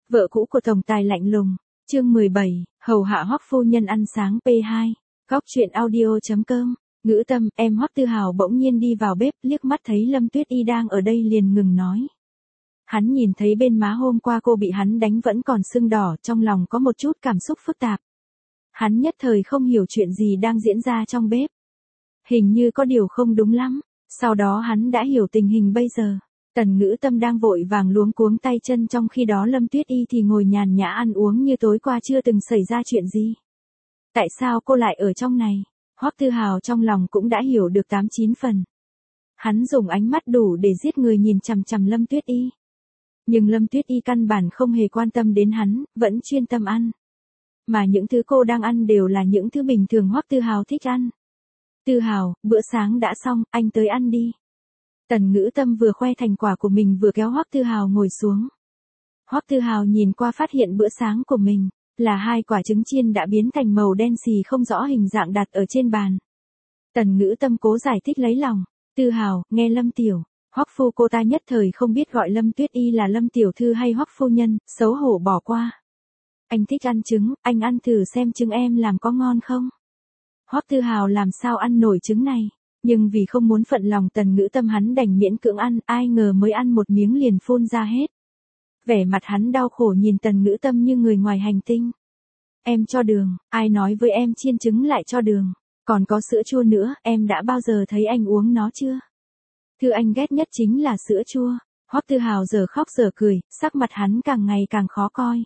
Vợ cũ của tổng tài lạnh lùng. Chương 17, hầu hạ Hoắc phu nhân ăn sáng P2. Góc truyện audio.com. Ngữ Tâm, em Hoắc Tư Hào bỗng nhiên đi vào bếp, liếc mắt thấy Lâm Tuyết Y đang ở đây liền ngừng nói. Hắn nhìn thấy bên má hôm qua cô bị hắn đánh vẫn còn sưng đỏ, trong lòng có một chút cảm xúc phức tạp. Hắn nhất thời không hiểu chuyện gì đang diễn ra trong bếp. Hình như có điều không đúng lắm. Sau đó hắn đã hiểu tình hình bây giờ. Tần Ngữ Tâm đang vội vàng luống cuống tay chân, trong khi đó Lâm Tuyết Y thì ngồi nhàn nhã ăn uống như tối qua chưa từng xảy ra chuyện gì. Tại sao cô lại ở trong này? Hoắc Tư Hào trong lòng cũng đã hiểu được 8-9 phần. Hắn dùng ánh mắt đủ để giết người nhìn chằm chằm Lâm Tuyết Y. Nhưng Lâm Tuyết Y căn bản không hề quan tâm đến hắn, vẫn chuyên tâm ăn. Mà những thứ cô đang ăn đều là những thứ bình thường Hoắc Tư Hào thích ăn. Tư Hào, bữa sáng đã xong, anh tới ăn đi. Tần Ngữ Tâm vừa khoe thành quả của mình vừa kéo Hoắc Tư Hào ngồi xuống. Hoắc Tư Hào nhìn qua phát hiện bữa sáng của mình là 2 quả trứng chiên đã biến thành màu đen xì không rõ hình dạng đặt ở trên bàn. Tần Ngữ Tâm cố giải thích lấy lòng. Tư Hào, nghe Lâm tiểu, Hoắc phu, cô ta nhất thời không biết gọi Lâm Tuyết Y là Lâm tiểu thư hay Hoắc phu nhân, xấu hổ bỏ qua. Anh thích ăn trứng, anh ăn thử xem trứng em làm có ngon không? Hoắc Tư Hào làm sao ăn nổi trứng này, nhưng vì không muốn phận lòng Tần Ngữ Tâm hắn đành miễn cưỡng ăn, ai ngờ mới ăn một miếng liền phun ra hết. Vẻ mặt hắn đau khổ nhìn Tần Ngữ Tâm như người ngoài hành tinh. Em cho đường, ai nói với em chiên trứng lại cho đường, còn có sữa chua nữa, em đã bao giờ thấy anh uống nó chưa? Thứ anh ghét nhất chính là sữa chua. Hoắc Tư Hào giờ khóc giờ cười, sắc mặt hắn càng ngày càng khó coi.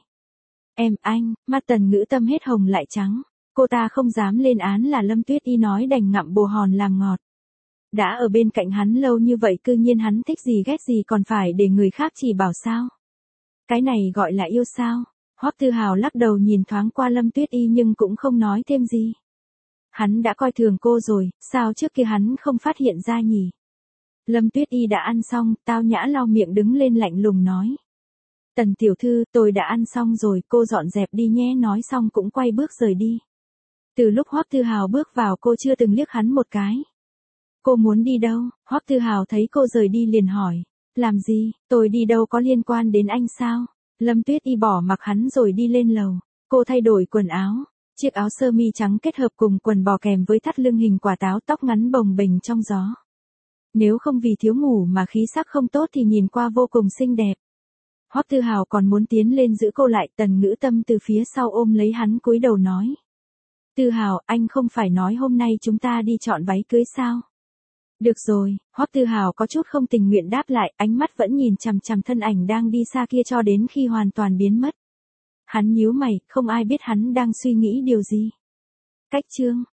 Anh, mắt Tần Ngữ Tâm hết hồng lại trắng. Cô ta không dám lên án là Lâm Tuyết Y nói đành ngậm bồ hòn làm ngọt. Đã ở bên cạnh hắn lâu như vậy cư nhiên hắn thích gì ghét gì còn phải để người khác chỉ bảo sao? Cái này gọi là yêu sao? Hoắc Tư Hào lắc đầu nhìn thoáng qua Lâm Tuyết Y nhưng cũng không nói thêm gì. Hắn đã coi thường cô rồi, sao trước kia hắn không phát hiện ra nhỉ? Lâm Tuyết Y đã ăn xong, tao nhã lau miệng đứng lên lạnh lùng nói. Tần tiểu thư, tôi đã ăn xong rồi, cô dọn dẹp đi nhé, nói xong cũng quay bước rời đi. Từ lúc Hoắc Tư Hào bước vào cô chưa từng liếc hắn một cái. Cô muốn đi đâu? Hoắc Tư Hào thấy cô rời đi liền hỏi. Làm gì? Tôi đi đâu có liên quan đến anh sao? Lâm Tuyết Y bỏ mặc hắn rồi đi lên lầu. Cô thay đổi quần áo. Chiếc áo sơ mi trắng kết hợp cùng quần bò kèm với thắt lưng hình quả táo, tóc ngắn bồng bềnh trong gió. Nếu không vì thiếu ngủ mà khí sắc không tốt thì nhìn qua vô cùng xinh đẹp. Hoắc Tư Hào còn muốn tiến lên giữ cô lại, Tần Ngữ Tâm từ phía sau ôm lấy hắn cúi đầu nói. Tư Hào, anh không phải nói hôm nay chúng ta đi chọn váy cưới sao? Được rồi, Hoắc Tư Hào có chút không tình nguyện đáp lại, ánh mắt vẫn nhìn chằm chằm thân ảnh đang đi xa kia cho đến khi hoàn toàn biến mất. Hắn nhíu mày, không ai biết hắn đang suy nghĩ điều gì. Cách chương